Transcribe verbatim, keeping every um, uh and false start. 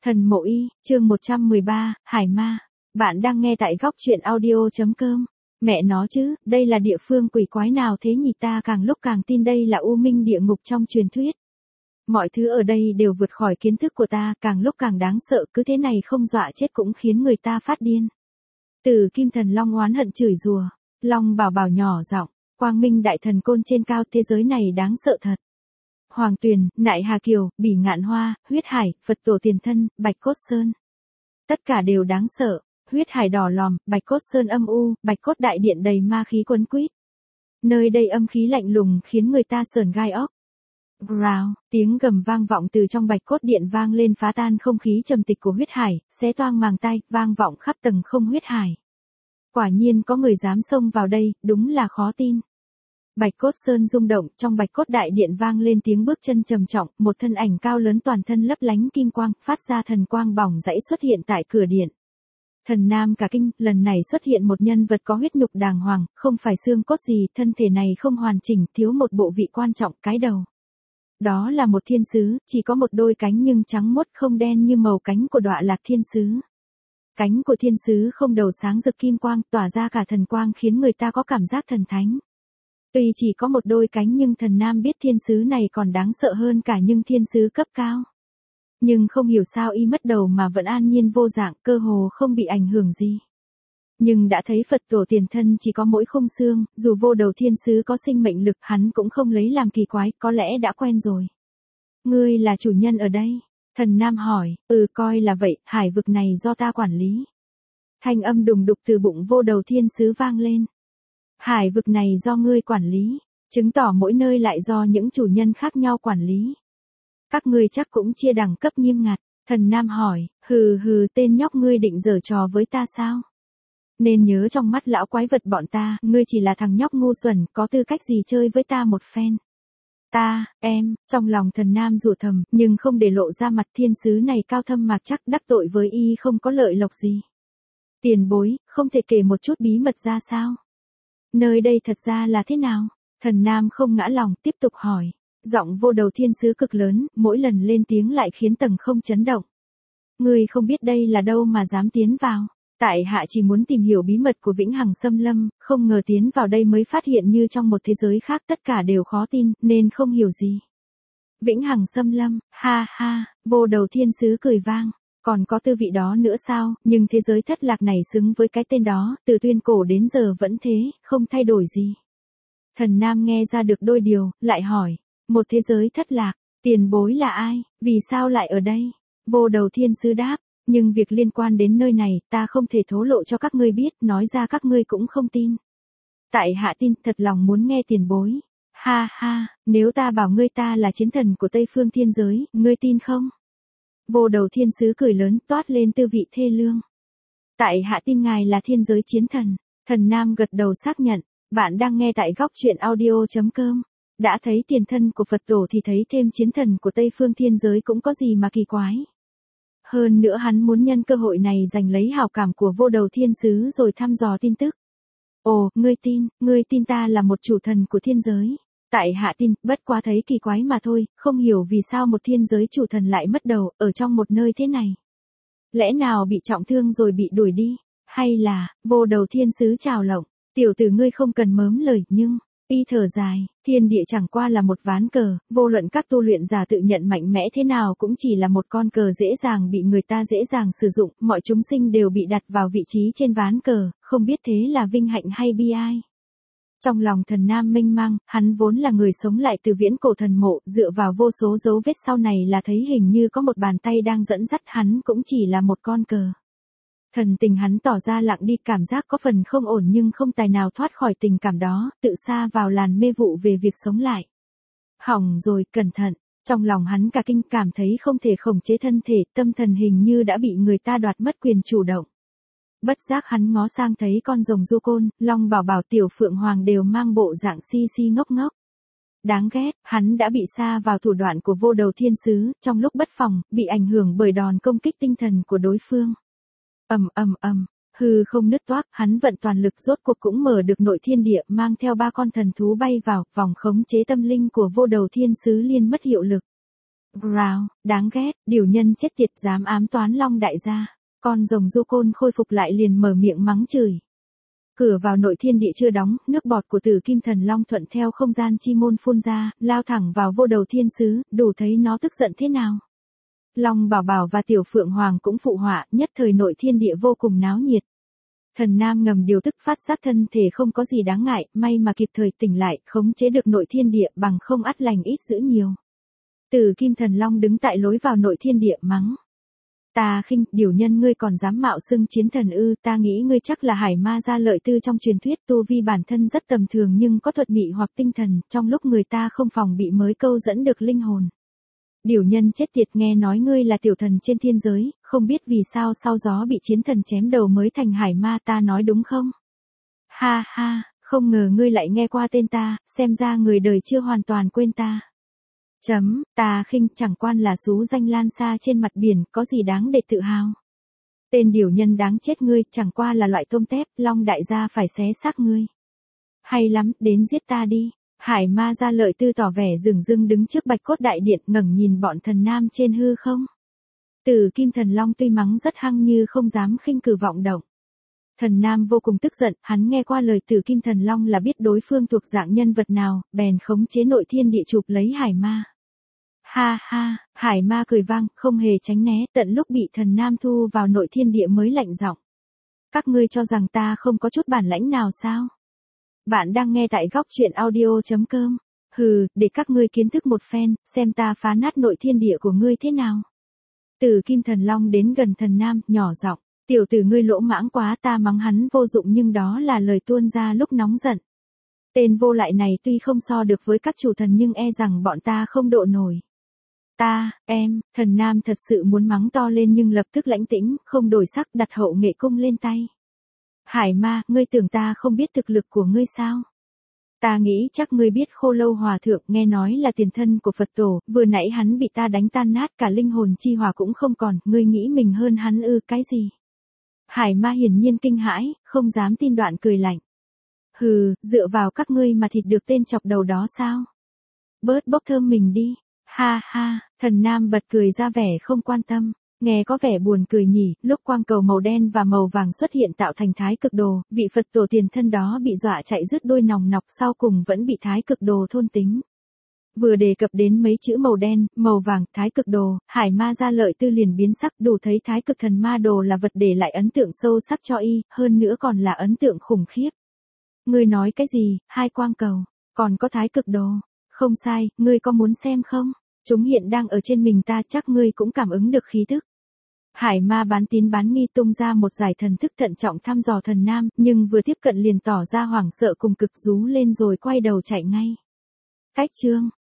Thần Mộ Y, chương một trăm mười ba, Hải Ma. Bạn đang nghe tại góc truyện audio.com. Mẹ nó chứ, đây là địa phương quỷ quái nào thế nhỉ, ta càng lúc càng tin đây là U Minh địa ngục trong truyền thuyết. Mọi thứ ở đây đều vượt khỏi kiến thức của ta, càng lúc càng đáng sợ, cứ thế này không dọa chết cũng khiến người ta phát điên. Từ Kim Thần Long oán hận chửi rủa, Long Bảo Bảo nhỏ giọng, Quang Minh Đại Thần Côn trên cao, thế giới này đáng sợ thật. Hoàng Tuyền, Nại Hà Kiều, Bỉ Ngạn Hoa, Huyết Hải, Phật Tổ Tiền Thân, Bạch Cốt Sơn. Tất cả đều đáng sợ, Huyết Hải đỏ lòm, Bạch Cốt Sơn âm u, Bạch Cốt Đại Điện đầy ma khí quấn quýt. Nơi đây âm khí lạnh lùng khiến người ta sởn gai óc. Growl, tiếng gầm vang vọng từ trong Bạch Cốt Điện vang lên phá tan không khí trầm tịch của Huyết Hải, xé toang màng tai, vang vọng khắp tầng không Huyết Hải. Quả nhiên có người dám xông vào đây, đúng là khó tin. Bạch Cốt Sơn rung động, trong Bạch Cốt Đại Điện vang lên tiếng bước chân trầm trọng, một thân ảnh cao lớn toàn thân lấp lánh kim quang, phát ra thần quang bỏng rãy xuất hiện tại cửa điện. Thần Nam cả kinh, lần này xuất hiện một nhân vật có huyết nhục đàng hoàng, không phải xương cốt gì, thân thể này không hoàn chỉnh, thiếu một bộ vị quan trọng, cái đầu. Đó là một thiên sứ, chỉ có một đôi cánh nhưng trắng muốt không đen như màu cánh của Đọa Lạc thiên sứ. Cánh của thiên sứ không đầu sáng rực kim quang, tỏa ra cả thần quang khiến người ta có cảm giác thần thánh. Tuy chỉ có một đôi cánh nhưng thần Nam biết thiên sứ này còn đáng sợ hơn cả những thiên sứ cấp cao. Nhưng không hiểu sao y mất đầu mà vẫn an nhiên vô dạng, cơ hồ không bị ảnh hưởng gì. Nhưng đã thấy Phật Tổ Tiền Thân chỉ có mỗi khung xương, dù vô đầu thiên sứ có sinh mệnh lực hắn cũng không lấy làm kỳ quái, có lẽ đã quen rồi. Ngươi là chủ nhân ở đây? Thần Nam hỏi, ừ coi là vậy, hải vực này do ta quản lý. Thanh âm đùng đục từ bụng vô đầu thiên sứ vang lên. Hải vực này do ngươi quản lý, chứng tỏ mỗi nơi lại do những chủ nhân khác nhau quản lý. Các ngươi chắc cũng chia đẳng cấp nghiêm ngặt. Thần Nam hỏi, hừ hừ, tên nhóc ngươi định giở trò với ta sao? Nên nhớ trong mắt lão quái vật bọn ta, ngươi chỉ là thằng nhóc ngu xuẩn, có tư cách gì chơi với ta một phen. Ta, em, trong lòng thần Nam rủa thầm, nhưng không để lộ ra mặt, thiên sứ này cao thâm mạc chắc, đắc tội với y không có lợi lộc gì. Tiền bối, không thể kể một chút bí mật ra sao? Nơi đây thật ra là thế nào? Thần Nam không ngã lòng, tiếp tục hỏi. Giọng vô đầu thiên sứ cực lớn, mỗi lần lên tiếng lại khiến tầng không chấn động. Ngươi không biết đây là đâu mà dám tiến vào. Tại hạ chỉ muốn tìm hiểu bí mật của Vĩnh Hằng Xâm Lâm, không ngờ tiến vào đây mới phát hiện như trong một thế giới khác, tất cả đều khó tin, nên không hiểu gì. Vĩnh Hằng Xâm Lâm, ha ha, vô đầu thiên sứ cười vang. Còn có tư vị đó nữa sao, nhưng thế giới thất lạc này xứng với cái tên đó, từ tuyên cổ đến giờ vẫn thế, không thay đổi gì. Thần Nam nghe ra được đôi điều, lại hỏi, một thế giới thất lạc, tiền bối là ai, vì sao lại ở đây? Vô đầu thiên sứ đáp, nhưng việc liên quan đến nơi này, ta không thể thổ lộ cho các ngươi biết, nói ra các ngươi cũng không tin. Tại hạ tin, thật lòng muốn nghe tiền bối. Ha ha, nếu ta bảo ngươi ta là chiến thần của Tây Phương thiên giới, ngươi tin không? Vô đầu thiên sứ cười lớn, toát lên tư vị thê lương. Tại hạ tin ngài là thiên giới chiến thần. Thần Nam gật đầu xác nhận. Bạn đang nghe tại góc truyện audio.com. Đã thấy tiền thân của Phật Tổ thì thấy thêm chiến thần của Tây Phương thiên giới cũng có gì mà kỳ quái. Hơn nữa hắn muốn nhân cơ hội này giành lấy hảo cảm của vô đầu thiên sứ rồi thăm dò tin tức. Ồ, ngươi tin, ngươi tin ta là một chủ thần của thiên giới. Tại hạ tin, bất quá thấy kỳ quái mà thôi, không hiểu vì sao một thiên giới chủ thần lại mất đầu, ở trong một nơi thế này. Lẽ nào bị trọng thương rồi bị đuổi đi, hay là, vô đầu thiên sứ trào lộng, tiểu tử ngươi không cần mớm lời, nhưng, y thở dài, thiên địa chẳng qua là một ván cờ, vô luận các tu luyện giả tự nhận mạnh mẽ thế nào cũng chỉ là một con cờ dễ dàng bị người ta dễ dàng sử dụng, mọi chúng sinh đều bị đặt vào vị trí trên ván cờ, không biết thế là vinh hạnh hay bi ai. Trong lòng thần Nam mênh mang, hắn vốn là người sống lại từ viễn cổ thần mộ, dựa vào vô số dấu vết sau này là thấy hình như có một bàn tay đang dẫn dắt hắn, cũng chỉ là một con cờ. Thần tình hắn tỏ ra lặng đi, cảm giác có phần không ổn nhưng không tài nào thoát khỏi tình cảm đó, tự sa vào làn mê vụ về việc sống lại. Hỏng rồi, cẩn thận, trong lòng hắn cả kinh, cảm thấy không thể khống chế thân thể, tâm thần hình như đã bị người ta đoạt mất quyền chủ động. Bất giác hắn ngó sang thấy con rồng du côn, Long Bảo Bảo, Tiểu Phượng Hoàng đều mang bộ dạng si si ngốc ngốc. Đáng ghét, hắn đã bị sa vào thủ đoạn của vô đầu thiên sứ, trong lúc bất phòng, bị ảnh hưởng bởi đòn công kích tinh thần của đối phương. Ầm ầm ầm, hư không nứt toác, hắn vận toàn lực rốt cuộc cũng mở được nội thiên địa, mang theo ba con thần thú bay vào, vòng khống chế tâm linh của vô đầu thiên sứ liên mất hiệu lực. Rào, đáng ghét, điều nhân chết tiệt dám ám toán Long đại gia. Con rồng du côn khôi phục lại liền mở miệng mắng chửi. Cửa vào nội thiên địa chưa đóng, nước bọt của tử kim thần long thuận theo không gian chi môn phun ra, lao thẳng vào vô đầu thiên sứ, đủ thấy nó tức giận thế nào. Long bảo bảo và tiểu phượng hoàng cũng phụ họa, nhất thời nội thiên địa vô cùng náo nhiệt. Thần nam ngầm điều tức phát giác thân thể không có gì đáng ngại, may mà kịp thời tỉnh lại, khống chế được nội thiên địa bằng không ắt lành ít dữ nhiều. Tử kim thần long đứng tại lối vào nội thiên địa mắng. Ta khinh, điều nhân ngươi còn dám mạo xưng chiến thần ư, ta nghĩ ngươi chắc là hải ma gia lợi tư trong truyền thuyết, tu vi bản thân rất tầm thường nhưng có thuật mị hoặc tinh thần, trong lúc người ta không phòng bị mới câu dẫn được linh hồn. Điều nhân chết tiệt, nghe nói ngươi là tiểu thần trên thiên giới, không biết vì sao sau gió bị chiến thần chém đầu mới thành hải ma, ta nói đúng không? Ha ha, không ngờ ngươi lại nghe qua tên ta, xem ra người đời chưa hoàn toàn quên ta. Chấm, ta khinh, chẳng quan là xú danh lan xa trên mặt biển, có gì đáng để tự hào. Tên điều nhân đáng chết ngươi, chẳng qua là loại tôm tép, Long đại gia phải xé xác ngươi. Hay lắm, đến giết ta đi. Hải ma gia lợi tư tỏ vẻ dửng dưng đứng trước bạch cốt đại điện, ngẩng nhìn bọn thần nam trên hư không. Tử kim thần long tuy mắng rất hăng như không dám khinh cử vọng động. Thần nam vô cùng tức giận, hắn nghe qua lời tử kim thần long là biết đối phương thuộc dạng nhân vật nào, bèn khống chế nội thiên địa chụp lấy hải ma. Ha ha, hải ma cười vang, không hề tránh né, tận lúc bị thần nam thu vào nội thiên địa mới lạnh giọng. Các ngươi cho rằng ta không có chút bản lãnh nào sao? Bạn đang nghe tại góc truyện audio chấm com. Hừ, để các ngươi kiến thức một phen, xem ta phá nát nội thiên địa của ngươi thế nào. Tử kim thần long đến gần thần nam, nhỏ giọng, tiểu tử ngươi lỗ mãng quá, ta mắng hắn vô dụng nhưng đó là lời tuôn ra lúc nóng giận. Tên vô lại này tuy không so được với các chủ thần nhưng e rằng bọn ta không độ nổi. Ta, em, thần nam thật sự muốn mắng to lên nhưng lập tức lãnh tĩnh, không đổi sắc, đặt hậu nghệ cung lên tay. Hải ma, ngươi tưởng ta không biết thực lực của ngươi sao? Ta nghĩ chắc ngươi biết Khô Lâu Hòa Thượng, nghe nói là tiền thân của Phật tổ, vừa nãy hắn bị ta đánh tan nát cả linh hồn chi hòa cũng không còn, ngươi nghĩ mình hơn hắn ư, cái gì? Hải ma hiển nhiên kinh hãi, không dám tin, đoạn cười lạnh. Hừ, dựa vào các ngươi mà thịt được tên chọc đầu đó sao? Bớt bốc thơm mình đi. Ha ha, thần nam bật cười ra vẻ không quan tâm. Nghe có vẻ buồn cười nhỉ, lúc quang cầu màu đen và màu vàng xuất hiện tạo thành thái cực đồ, vị Phật tổ tiền thân đó bị dọa chạy rứt đôi nòng nọc, sau cùng vẫn bị thái cực đồ thôn tính. Vừa đề cập đến mấy chữ màu đen, màu vàng, thái cực đồ, hải ma gia lợi tư liền biến sắc, đủ thấy thái cực thần ma đồ là vật để lại ấn tượng sâu sắc cho y, hơn nữa còn là ấn tượng khủng khiếp. Ngươi nói cái gì, hai quang cầu, còn có thái cực đồ, không sai, ngươi có muốn xem không? Chúng hiện đang ở trên mình ta, chắc ngươi cũng cảm ứng được khí tức. Hải ma bán tín bán nghi tung ra một giải thần thức thận trọng thăm dò thần nam, nhưng vừa tiếp cận liền tỏ ra hoảng sợ cùng cực, rú lên rồi quay đầu chạy ngay. Cách chương,